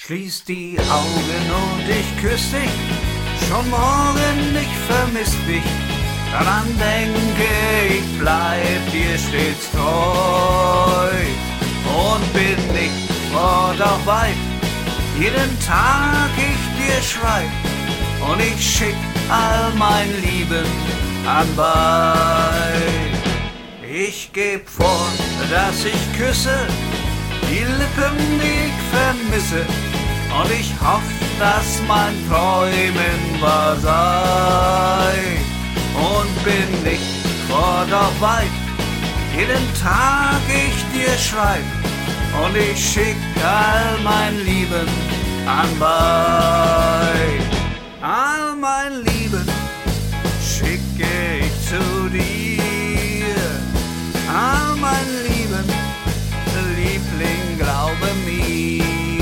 Schließ die Augen und ich küss dich, schon morgen, ich vermiss dich. Daran denke ich, bleib dir stets treu und bin nicht fort auch weit. Jeden Tag ich dir schreib und ich schick all mein Lieben anbei. Ich geb vor, dass ich küsse die Lippen, die ich vermisse, und ich hoff, dass mein Träumen wahr sei. Und bin nicht fort auch weit, jeden Tag ich dir schreib und ich schick all mein Lieben anbei. All mein Lieben schicke ich zu dir, all mein Lieben, Liebling, glaube mir.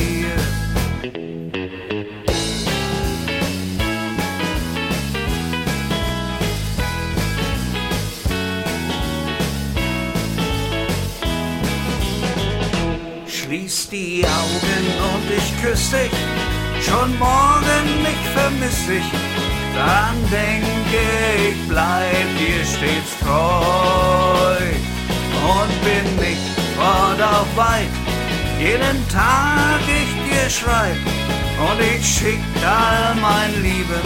Schließ die Augen und ich küss dich, schon morgen, ich vermiss dich. Daran denke ich, bleib dir stets treu und bin nicht fort auch weit. Jeden Tag ich dir schreib und ich schick all mein Lieben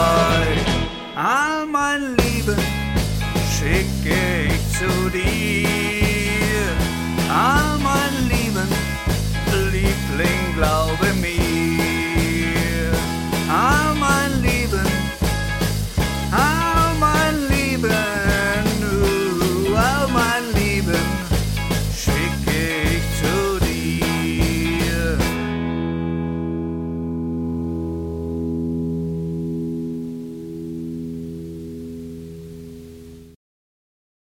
anbei. All mein Lieben schicke ich zu dir.